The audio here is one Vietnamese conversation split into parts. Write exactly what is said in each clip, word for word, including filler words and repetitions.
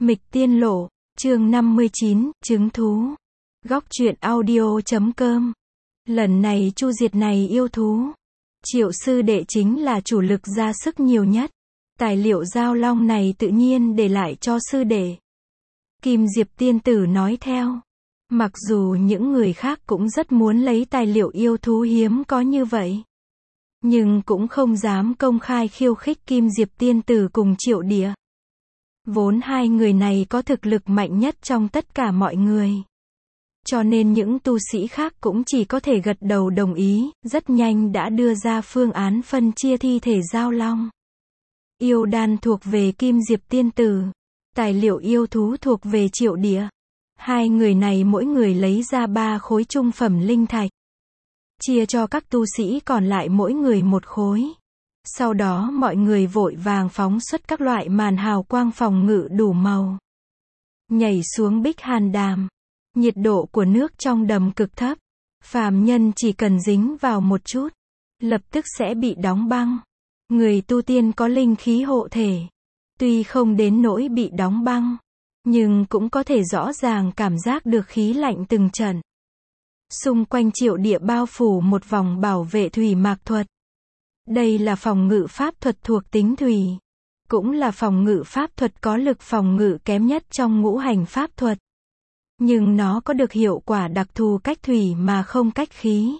Mịch Tiên Lộ, chương năm mươi chín, chứng thú. Góc truyện audio chấm com. Lần này chu diệt này yêu thú. Triệu sư đệ chính là chủ lực ra sức nhiều nhất. Tài liệu giao long này tự nhiên để lại cho sư đệ. Kim Diệp tiên tử nói theo. Mặc dù những người khác cũng rất muốn lấy tài liệu yêu thú hiếm có như vậy, nhưng cũng không dám công khai khiêu khích Kim Diệp tiên tử cùng Triệu Địa. Vốn hai người này có thực lực mạnh nhất trong tất cả mọi người. Cho nên những tu sĩ khác cũng chỉ có thể gật đầu đồng ý, rất nhanh đã đưa ra phương án phân chia thi thể giao long. Yêu đan thuộc về Kim Diệp tiên tử, tài liệu yêu thú thuộc về Triệu Địa. Hai người này mỗi người lấy ra ba khối trung phẩm linh thạch, chia cho các tu sĩ còn lại mỗi người một khối. Sau đó mọi người vội vàng phóng xuất các loại màn hào quang phòng ngự đủ màu, nhảy xuống Bích Hàn Đàm. Nhiệt độ của nước trong đầm cực thấp, phàm nhân chỉ cần dính vào một chút, lập tức sẽ bị đóng băng. Người tu tiên có linh khí hộ thể, tuy không đến nỗi bị đóng băng, nhưng cũng có thể rõ ràng cảm giác được khí lạnh từng trận. Xung quanh Triệu Địa bao phủ một vòng bảo vệ thủy mạc thuật. Đây là phòng ngự pháp thuật thuộc tính thủy, cũng là phòng ngự pháp thuật có lực phòng ngự kém nhất trong ngũ hành pháp thuật. Nhưng nó có được hiệu quả đặc thù cách thủy mà không cách khí.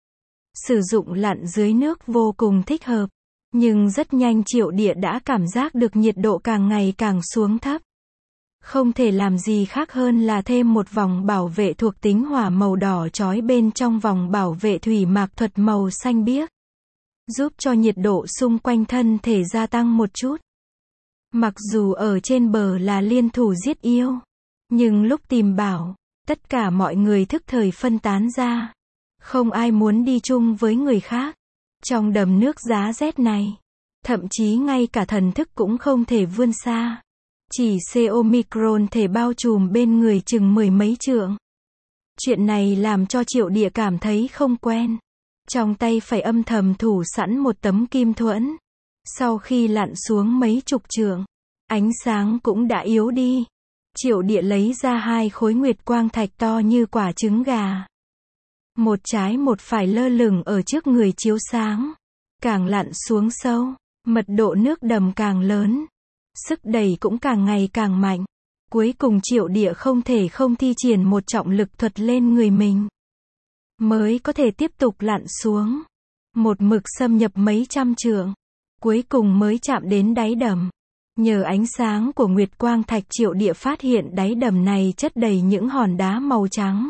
Sử dụng lặn dưới nước vô cùng thích hợp, nhưng rất nhanh Triệu Địa đã cảm giác được nhiệt độ càng ngày càng xuống thấp. Không thể làm gì khác hơn là thêm một vòng bảo vệ thuộc tính hỏa màu đỏ chói bên trong vòng bảo vệ thủy mạc thuật màu xanh biếc, giúp cho nhiệt độ xung quanh thân thể gia tăng một chút. Mặc dù ở trên bờ là liên thủ giết yêu, nhưng lúc tìm bảo, tất cả mọi người thức thời phân tán ra. Không ai muốn đi chung với người khác. Trong đầm nước giá rét này, thậm chí ngay cả thần thức cũng không thể vươn xa. Chỉ C Omicron thể bao trùm bên người chừng mười mấy trượng. Chuyện này làm cho Triệu Địa cảm thấy không quen. Trong tay phải âm thầm thủ sẵn một tấm kim thuẫn. Sau khi lặn xuống mấy chục trượng, ánh sáng cũng đã yếu đi. Triệu Địa lấy ra hai khối nguyệt quang thạch to như quả trứng gà. Một trái một phải lơ lửng ở trước người chiếu sáng. Càng lặn xuống sâu, mật độ nước đầm càng lớn. Sức đẩy cũng càng ngày càng mạnh. Cuối cùng Triệu Địa không thể không thi triển một trọng lực thuật lên người mình, mới có thể tiếp tục lặn xuống. Một mực xâm nhập mấy trăm trượng, cuối cùng mới chạm đến đáy đầm. Nhờ ánh sáng của nguyệt quang thạch, Triệu Địa phát hiện đáy đầm này chất đầy những hòn đá màu trắng.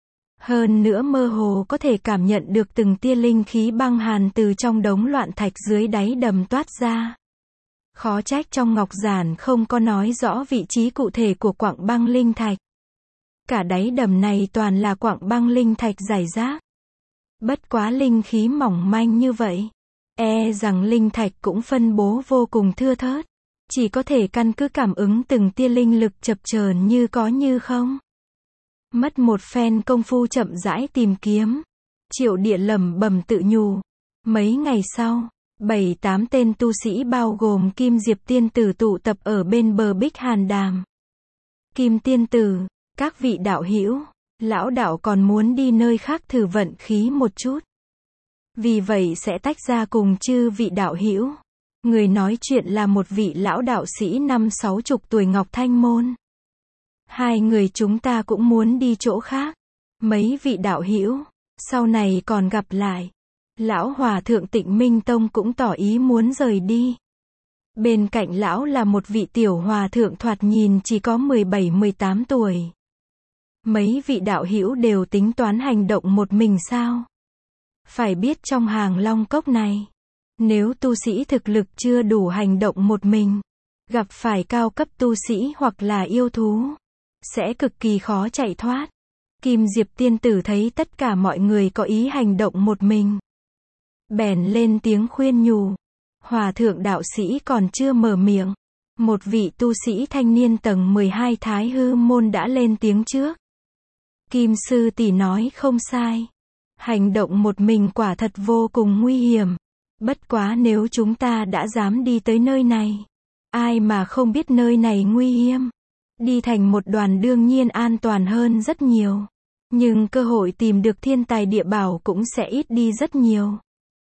Hơn nữa mơ hồ có thể cảm nhận được từng tia linh khí băng hàn từ trong đống loạn thạch dưới đáy đầm toát ra. Khó trách trong ngọc giản không có nói rõ vị trí cụ thể của quặng băng linh thạch. Cả đáy đầm này toàn là quặng băng linh thạch rải rác. Bất quá linh khí mỏng manh như vậy, e rằng linh thạch cũng phân bố vô cùng thưa thớt. Chỉ có thể căn cứ cảm ứng từng tia linh lực chập chờn như có như không. Mất một phen công phu chậm rãi tìm kiếm, Triệu Địa lẩm bẩm tự nhủ. Mấy ngày sau, bảy tám tên tu sĩ bao gồm Kim Diệp tiên tử tụ tập ở bên bờ Bích Hàn Đàm. Kim tiên tử, các vị đạo hữu, lão đạo còn muốn đi nơi khác thử vận khí một chút, vì vậy sẽ tách ra cùng chư vị đạo hữu. Người nói chuyện là một vị lão đạo sĩ năm sáu chục tuổi Ngọc Thanh Môn. Hai người chúng ta cũng muốn đi chỗ khác. Mấy vị đạo hữu, sau này còn gặp lại. Lão hòa thượng Tịnh Minh Tông cũng tỏ ý muốn rời đi. Bên cạnh lão là một vị tiểu hòa thượng thoạt nhìn chỉ có mười bảy mười tám tuổi. Mấy vị đạo hữu đều tính toán hành động một mình sao? Phải biết trong hàng Long Cốc này, nếu tu sĩ thực lực chưa đủ hành động một mình, gặp phải cao cấp tu sĩ hoặc là yêu thú, sẽ cực kỳ khó chạy thoát. Kim Diệp tiên tử thấy tất cả mọi người có ý hành động một mình, bèn lên tiếng khuyên nhủ. Hòa thượng đạo sĩ còn chưa mở miệng, một vị tu sĩ thanh niên tầng mười hai Thái Hư môn đã lên tiếng trước. Kim sư tỷ nói không sai, hành động một mình quả thật vô cùng nguy hiểm. Bất quá nếu chúng ta đã dám đi tới nơi này, ai mà không biết nơi này nguy hiểm. Đi thành một đoàn đương nhiên an toàn hơn rất nhiều. Nhưng cơ hội tìm được thiên tài địa bảo cũng sẽ ít đi rất nhiều.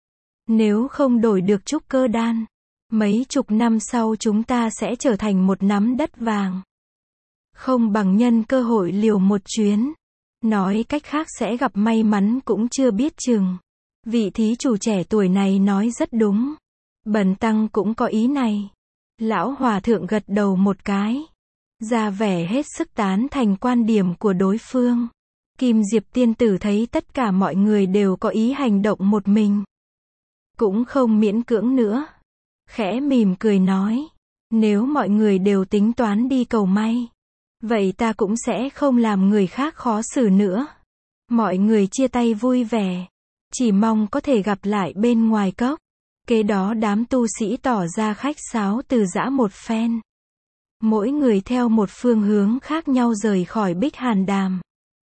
Nếu không đổi được trúc cơ đan, mấy chục năm sau chúng ta sẽ trở thành một nắm đất vàng. Không bằng nhân cơ hội liều một chuyến. Nói cách khác sẽ gặp may mắn cũng chưa biết chừng. Vị thí chủ trẻ tuổi này nói rất đúng. Bần tăng cũng có ý này. Lão hòa thượng gật đầu một cái. Ra vẻ hết sức tán thành quan điểm của đối phương. Kim Diệp tiên tử thấy tất cả mọi người đều có ý hành động một mình. Cũng không miễn cưỡng nữa. Khẽ mỉm cười nói. Nếu mọi người đều tính toán đi cầu may, vậy ta cũng sẽ không làm người khác khó xử nữa. Mọi người chia tay vui vẻ. Chỉ mong có thể gặp lại bên ngoài cốc. Kế đó đám tu sĩ tỏ ra khách sáo từ giã một phen. Mỗi người theo một phương hướng khác nhau rời khỏi Bích Hàn Đàm.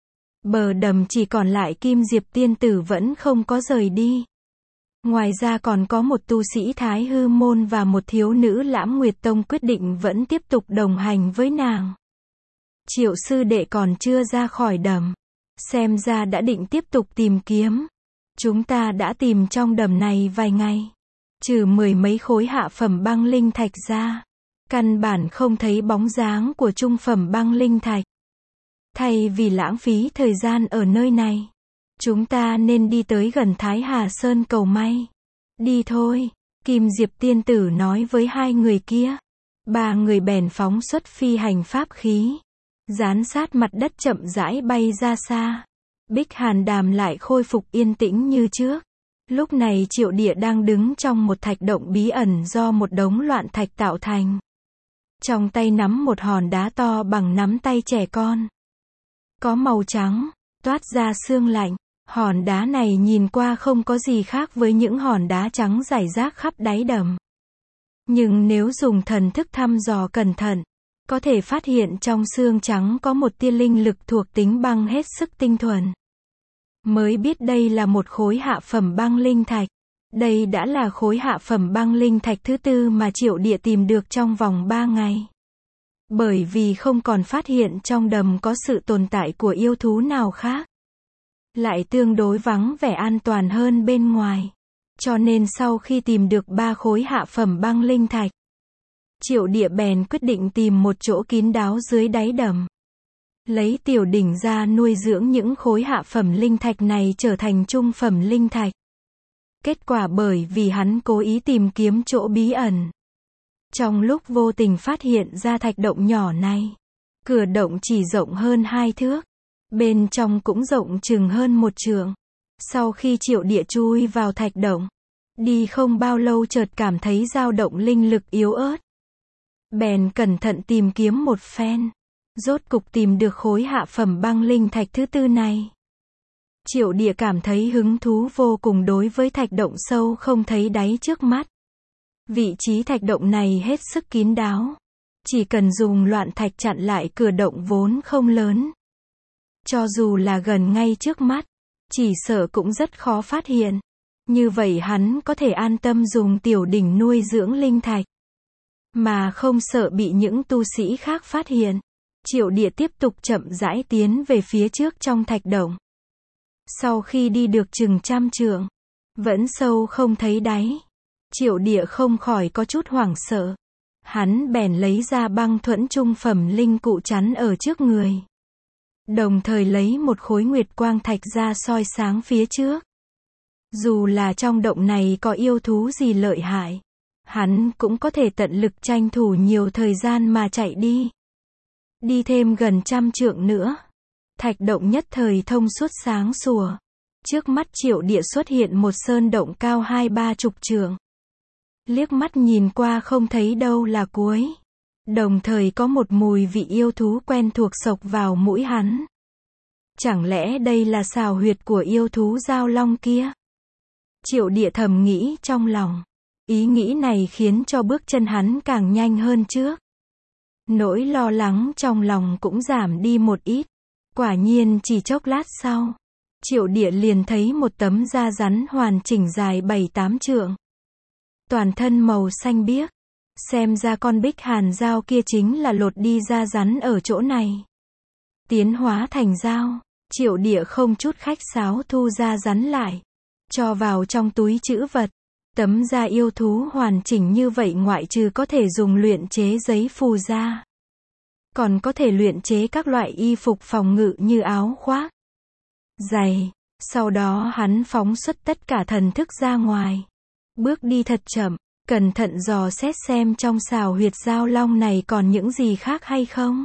Bờ đầm chỉ còn lại Kim Diệp tiên tử vẫn không có rời đi. Ngoài ra còn có một tu sĩ Thái Hư Môn và một thiếu nữ Lãm Nguyệt Tông quyết định vẫn tiếp tục đồng hành với nàng. Triệu sư đệ còn chưa ra khỏi đầm. Xem ra đã định tiếp tục tìm kiếm. Chúng ta đã tìm trong đầm này vài ngày. Trừ mười mấy khối hạ phẩm băng linh thạch ra, căn bản không thấy bóng dáng của trung phẩm băng linh thạch. Thay vì lãng phí thời gian ở nơi này, chúng ta nên đi tới gần Thái Hà Sơn cầu may. Đi thôi, Kim Diệp tiên tử nói với hai người kia. Ba người bèn phóng xuất phi hành pháp khí. Dán sát mặt đất chậm rãi bay ra xa. Bích Hàn Đàm lại khôi phục yên tĩnh như trước. Lúc này Triệu Địa đang đứng trong một thạch động bí ẩn do một đống loạn thạch tạo thành. Trong tay nắm một hòn đá to bằng nắm tay trẻ con. Có màu trắng, toát ra sương lạnh. Hòn đá này nhìn qua không có gì khác với những hòn đá trắng rải rác khắp đáy đầm. Nhưng nếu dùng thần thức thăm dò cẩn thận, có thể phát hiện trong xương trắng có một tia linh lực thuộc tính băng hết sức tinh thuần. Mới biết đây là một khối hạ phẩm băng linh thạch. Đây đã là khối hạ phẩm băng linh thạch thứ tư mà Triệu Địa tìm được trong vòng ba ngày. Bởi vì không còn phát hiện trong đầm có sự tồn tại của yêu thú nào khác. Lại tương đối vắng vẻ an toàn hơn bên ngoài. Cho nên sau khi tìm được ba khối hạ phẩm băng linh thạch, Triệu Địa bèn quyết định tìm một chỗ kín đáo dưới đáy đầm. Lấy tiểu đỉnh ra nuôi dưỡng những khối hạ phẩm linh thạch này trở thành trung phẩm linh thạch. Kết quả bởi vì hắn cố ý tìm kiếm chỗ bí ẩn. Trong lúc vô tình phát hiện ra thạch động nhỏ này. Cửa động chỉ rộng hơn hai thước. Bên trong cũng rộng chừng hơn một trượng. Sau khi Triệu Địa chui vào thạch động, đi không bao lâu chợt cảm thấy dao động linh lực yếu ớt. Bèn cẩn thận tìm kiếm một phen. Rốt cục tìm được khối hạ phẩm băng linh thạch thứ tư này. Triệu Địa cảm thấy hứng thú vô cùng đối với thạch động sâu không thấy đáy trước mắt. Vị trí thạch động này hết sức kín đáo. Chỉ cần dùng loạn thạch chặn lại cửa động vốn không lớn. Cho dù là gần ngay trước mắt, chỉ sợ cũng rất khó phát hiện. Như vậy hắn có thể an tâm dùng tiểu đỉnh nuôi dưỡng linh thạch. Mà không sợ bị những tu sĩ khác phát hiện. Triệu Địa tiếp tục chậm rãi tiến về phía trước trong thạch động. Sau khi đi được chừng trăm trượng, vẫn sâu không thấy đáy. Triệu Địa không khỏi có chút hoảng sợ. Hắn bèn lấy ra băng thuẫn trung phẩm linh cụ chắn ở trước người. Đồng thời lấy một khối nguyệt quang thạch ra soi sáng phía trước. Dù là trong động này có yêu thú gì lợi hại, hắn cũng có thể tận lực tranh thủ nhiều thời gian mà chạy đi. Đi thêm gần trăm trượng nữa. Thạch động nhất thời thông suốt sáng sủa. Trước mắt Triệu Địa xuất hiện một sơn động cao hai ba chục trượng. Liếc mắt nhìn qua không thấy đâu là cuối. Đồng thời có một mùi vị yêu thú quen thuộc xộc vào mũi hắn. Chẳng lẽ đây là xào huyệt của yêu thú giao long kia? Triệu Địa thầm nghĩ trong lòng. Ý nghĩ này khiến cho bước chân hắn càng nhanh hơn trước. Nỗi lo lắng trong lòng cũng giảm đi một ít. Quả nhiên chỉ chốc lát sau, Triệu Địa liền thấy một tấm da rắn hoàn chỉnh dài bảy tám trượng. Toàn thân màu xanh biếc, Xem ra con bích hàn dao kia chính là lột đi da rắn ở chỗ này. Tiến hóa thành dao, Triệu Địa không chút khách sáo thu da rắn lại, cho vào trong túi trữ vật. Tấm da yêu thú hoàn chỉnh như vậy ngoại trừ có thể dùng luyện chế giấy phù da, còn có thể luyện chế các loại y phục phòng ngự như áo khoác, giày. Sau đó hắn phóng xuất tất cả thần thức ra ngoài. Bước đi thật chậm, cẩn thận dò xét xem trong xào huyệt dao long này còn những gì khác hay không.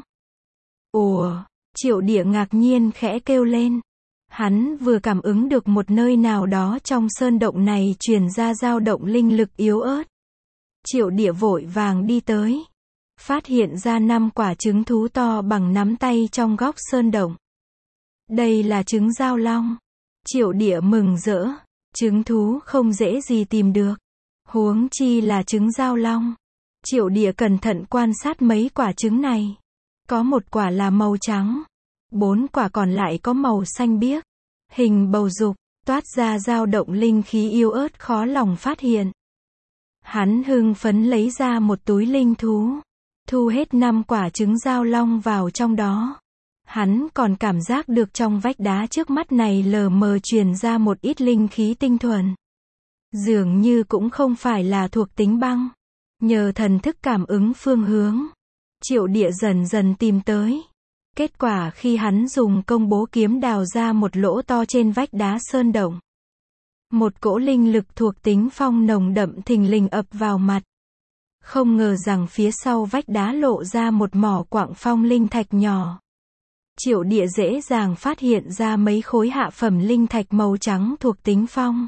Ủa, Triệu Địa ngạc nhiên khẽ kêu lên. Hắn vừa cảm ứng được một nơi nào đó trong sơn động này truyền ra dao động linh lực yếu ớt. Triệu Địa vội vàng đi tới, phát hiện ra năm quả trứng thú to bằng nắm tay trong góc sơn động. Đây là trứng dao long. Triệu Địa mừng rỡ, trứng thú không dễ gì tìm được, huống chi là trứng dao long. Triệu Địa cẩn thận quan sát mấy quả trứng này. Có một quả là màu trắng, bốn quả còn lại có màu xanh biếc, hình bầu dục, toát ra dao động linh khí yếu ớt khó lòng phát hiện. Hắn hưng phấn lấy ra một túi linh thú, thu hết năm quả trứng dao long vào trong đó. Hắn còn cảm giác được trong vách đá trước mắt này lờ mờ truyền ra một ít linh khí tinh thuần. Dường như cũng không phải là thuộc tính băng. Nhờ thần thức cảm ứng phương hướng, Triệu Địa dần dần tìm tới. Kết quả khi hắn dùng công bố kiếm đào ra một lỗ to trên vách đá sơn động, một cỗ linh lực thuộc tính phong nồng đậm thình lình ập vào mặt. Không ngờ rằng phía sau vách đá lộ ra một mỏ quặng phong linh thạch nhỏ. Triệu Địa dễ dàng phát hiện ra mấy khối hạ phẩm linh thạch màu trắng thuộc tính phong.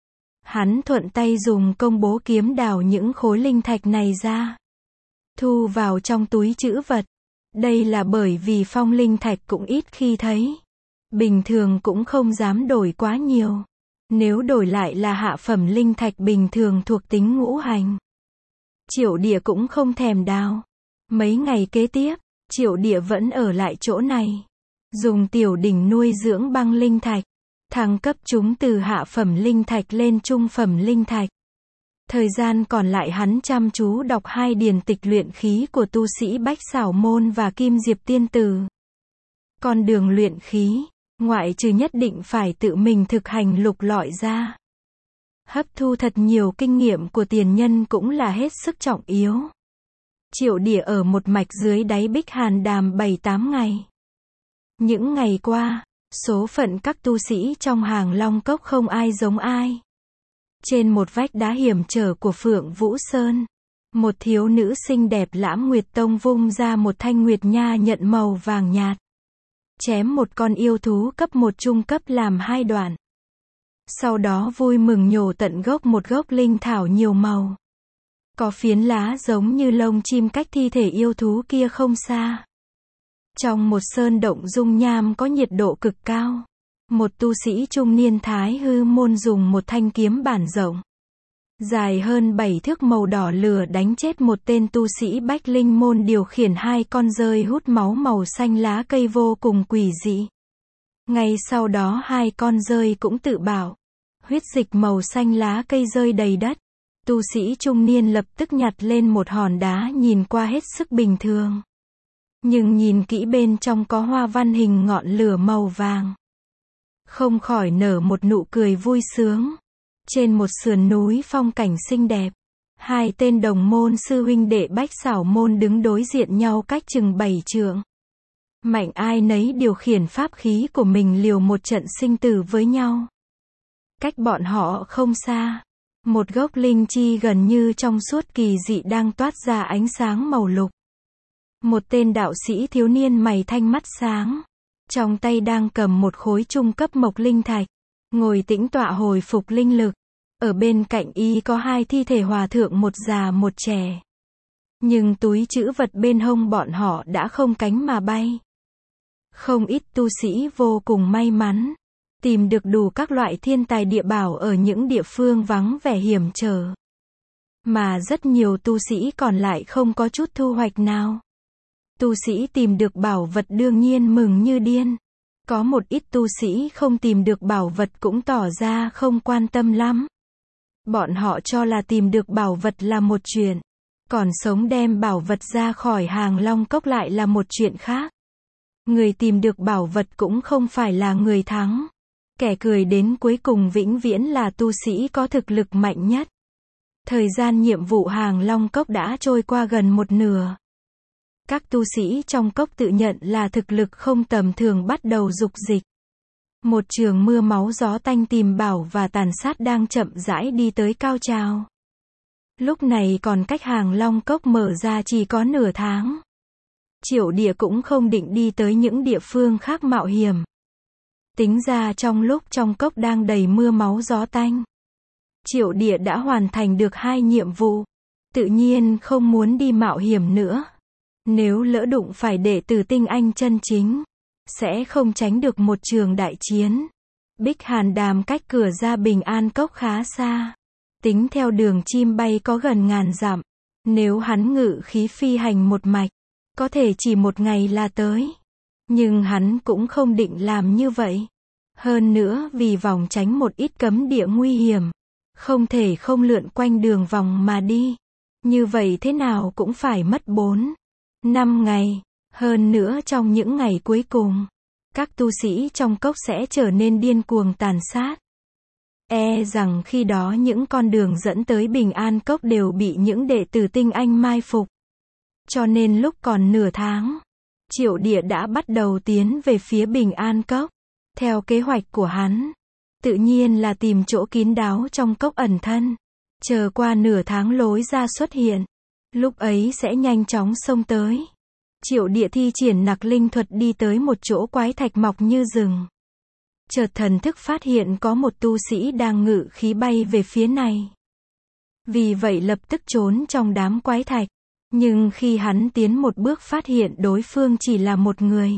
Hắn thuận tay dùng công bố kiếm đào những khối linh thạch này ra, thu vào trong túi trữ vật. Đây là bởi vì phong linh thạch cũng ít khi thấy, bình thường cũng không dám đổi quá nhiều. Nếu đổi lại là hạ phẩm linh thạch bình thường thuộc tính ngũ hành, Triệu Địa cũng không thèm đào. Mấy ngày kế tiếp, Triệu Địa vẫn ở lại chỗ này, dùng tiểu đỉnh nuôi dưỡng băng linh thạch, thăng cấp chúng từ hạ phẩm linh thạch lên trung phẩm linh thạch. Thời gian còn lại hắn chăm chú đọc hai điển tịch luyện khí của tu sĩ Bách Xảo Môn và Kim Diệp Tiên Tử. Con đường luyện khí, ngoại trừ nhất định phải tự mình thực hành lục lọi ra, hấp thu thật nhiều kinh nghiệm của tiền nhân cũng là hết sức trọng yếu. Triệu Địa ở một mạch dưới đáy Bích Hàn Đàm bảy tám ngày. Những ngày qua, số phận các tu sĩ trong Hàng Long Cốc không ai giống ai. Trên một vách đá hiểm trở của Phượng Vũ Sơn, một thiếu nữ xinh đẹp Lãm Nguyệt Tông vung ra một thanh nguyệt nha nhận màu vàng nhạt, chém một con yêu thú cấp một trung cấp làm hai đoạn. Sau đó vui mừng nhổ tận gốc một gốc linh thảo nhiều màu, có phiến lá giống như lông chim cách thi thể yêu thú kia không xa. Trong một sơn động dung nham có nhiệt độ cực cao, một tu sĩ trung niên Thái Hư Môn dùng một thanh kiếm bản rộng, dài hơn bảy thước màu đỏ lửa đánh chết một tên tu sĩ Bách Linh Môn điều khiển hai con dơi hút máu màu xanh lá cây vô cùng quỷ dị. Ngay sau đó hai con dơi cũng tự bảo, huyết dịch màu xanh lá cây rơi đầy đất. Tu sĩ trung niên lập tức nhặt lên một hòn đá nhìn qua hết sức bình thường, nhưng nhìn kỹ bên trong có hoa văn hình ngọn lửa màu vàng, không khỏi nở một nụ cười vui sướng. Trên một sườn núi phong cảnh xinh đẹp, hai tên đồng môn sư huynh đệ Bách Xảo Môn đứng đối diện nhau cách chừng bảy trượng. Mạnh ai nấy điều khiển pháp khí của mình liều một trận sinh tử với nhau. Cách bọn họ không xa, một gốc linh chi gần như trong suốt kỳ dị đang toát ra ánh sáng màu lục. Một tên đạo sĩ thiếu niên mày thanh mắt sáng, trong tay đang cầm một khối trung cấp mộc linh thạch, ngồi tĩnh tọa hồi phục linh lực. Ở bên cạnh y có hai thi thể hòa thượng, một già một trẻ. Nhưng túi trữ vật bên hông bọn họ đã không cánh mà bay. Không ít tu sĩ vô cùng may mắn, tìm được đủ các loại thiên tài địa bảo ở những địa phương vắng vẻ hiểm trở. Mà rất nhiều tu sĩ còn lại không có chút thu hoạch nào. Tu sĩ tìm được bảo vật đương nhiên mừng như điên. Có một ít tu sĩ không tìm được bảo vật cũng tỏ ra không quan tâm lắm. Bọn họ cho là tìm được bảo vật là một chuyện, Còn sống đem bảo vật ra khỏi Hàng Long Cốc lại là một chuyện khác. Người tìm được bảo vật cũng không phải là người thắng. Kẻ cười đến cuối cùng vĩnh viễn là tu sĩ có thực lực mạnh nhất. Thời gian nhiệm vụ Hàng Long Cốc đã trôi qua gần một nửa. Các tu sĩ trong cốc tự nhận là thực lực không tầm thường bắt đầu dục dịch. Một trường mưa máu gió tanh tìm bảo và tàn sát đang chậm rãi đi tới cao trào. Lúc này còn cách Hàng Long Cốc mở ra chỉ có nửa tháng. Triệu Địa cũng không định đi tới những địa phương khác mạo hiểm. Tính ra trong lúc trong cốc đang đầy mưa máu gió tanh, Triệu Địa đã hoàn thành được hai nhiệm vụ. Tự nhiên không muốn đi mạo hiểm nữa. Nếu lỡ đụng phải đệ tử tinh anh chân chính, sẽ không tránh được một trường đại chiến. Bích Hàn Đàm cách cửa ra Bình An Cốc khá xa. Tính theo đường chim bay có gần ngàn dặm. Nếu hắn ngự khí phi hành một mạch, có thể chỉ một ngày là tới. Nhưng hắn cũng không định làm như vậy. Hơn nữa vì vòng tránh một ít cấm địa nguy hiểm, không thể không lượn quanh đường vòng mà đi. Như vậy thế nào cũng phải mất bốn, năm ngày. Hơn nữa trong những ngày cuối cùng, các tu sĩ trong cốc sẽ trở nên điên cuồng tàn sát. E rằng khi đó những con đường dẫn tới Bình An Cốc đều bị những đệ tử tinh anh mai phục. Cho nên lúc còn nửa tháng, Triệu Địa đã bắt đầu tiến về phía Bình An Cốc. Theo kế hoạch của hắn, tự nhiên là tìm chỗ kín đáo trong cốc ẩn thân. Chờ qua nửa tháng lối ra xuất hiện. Lúc ấy sẽ nhanh chóng xông tới. Triệu Địa thi triển nặc linh thuật đi tới một chỗ quái thạch mọc như rừng. Chợt thần thức phát hiện có một tu sĩ đang ngự khí bay về phía này. Vì vậy lập tức trốn trong đám quái thạch. Nhưng khi hắn tiến một bước phát hiện đối phương chỉ là một người.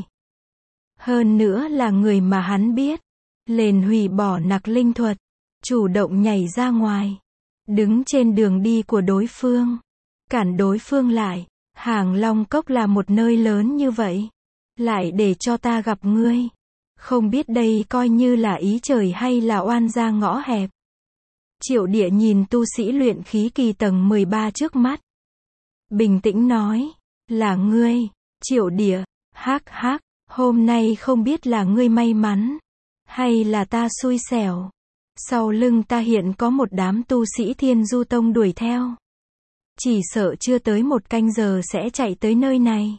Hơn nữa là người mà hắn biết. Liền hủy bỏ nặc linh thuật. Chủ động nhảy ra ngoài. Đứng trên đường đi của đối phương. Cản đối phương lại. Hàng Long Cốc là một nơi lớn như vậy. Lại để cho ta gặp ngươi. Không biết đây coi như là ý trời hay là oan gia ngõ hẹp. Triệu Địa nhìn tu sĩ luyện khí kỳ tầng mười ba trước mắt. Bình tĩnh nói. Là ngươi. Triệu Địa. Hắc hắc. Hôm nay không biết là ngươi may mắn. Hay là ta xui xẻo. Sau lưng ta hiện có một đám tu sĩ Thiên Du Tông đuổi theo. Chỉ sợ chưa tới một canh giờ sẽ chạy tới nơi này.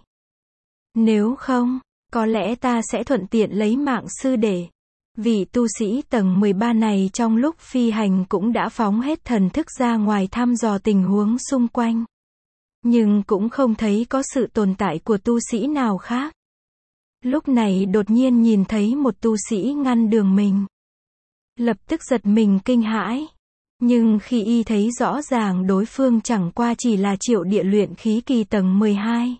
Nếu không, có lẽ ta sẽ thuận tiện lấy mạng sư đệ. Vị tu sĩ tầng mười ba này trong lúc phi hành cũng đã phóng hết thần thức ra ngoài thăm dò tình huống xung quanh. Nhưng cũng không thấy có sự tồn tại của tu sĩ nào khác. Lúc này đột nhiên nhìn thấy một tu sĩ ngăn đường mình. Lập tức giật mình kinh hãi. Nhưng khi y thấy rõ ràng đối phương chẳng qua chỉ là Triệu Địa luyện khí kỳ tầng mười hai.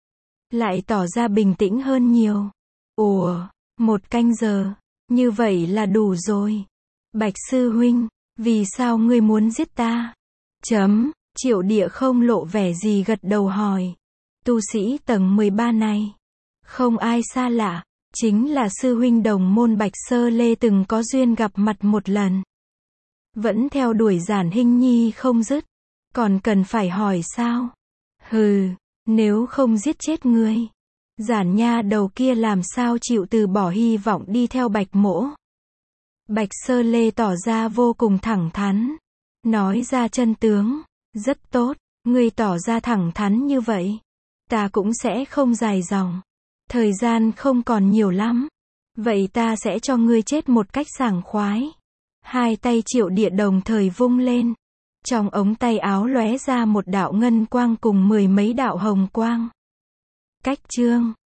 Lại tỏ ra bình tĩnh hơn nhiều. Ủa, một canh giờ, như vậy là đủ rồi. Bạch sư huynh, vì sao ngươi muốn giết ta? Chấm, Triệu Địa không lộ vẻ gì gật đầu hỏi. Tu sĩ tầng mười ba này, không ai xa lạ, chính là sư huynh đồng môn Bạch Sơ Lê từng có duyên gặp mặt một lần. Vẫn theo đuổi Giản Hinh Nhi không dứt. Còn cần phải hỏi sao? Hừ, nếu không giết chết ngươi, Giản nha đầu kia làm sao chịu từ bỏ hy vọng đi theo Bạch mỗ. Bạch Sơ Lê tỏ ra vô cùng thẳng thắn. Nói ra chân tướng. Rất tốt, ngươi tỏ ra thẳng thắn như vậy. Ta cũng sẽ không dài dòng. Thời gian không còn nhiều lắm. Vậy ta sẽ cho ngươi chết một cách sảng khoái. Hai tay Triệu Địa đồng thời vung lên. Trong ống tay áo lóe ra một đạo ngân quang cùng mười mấy đạo hồng quang. Cách chương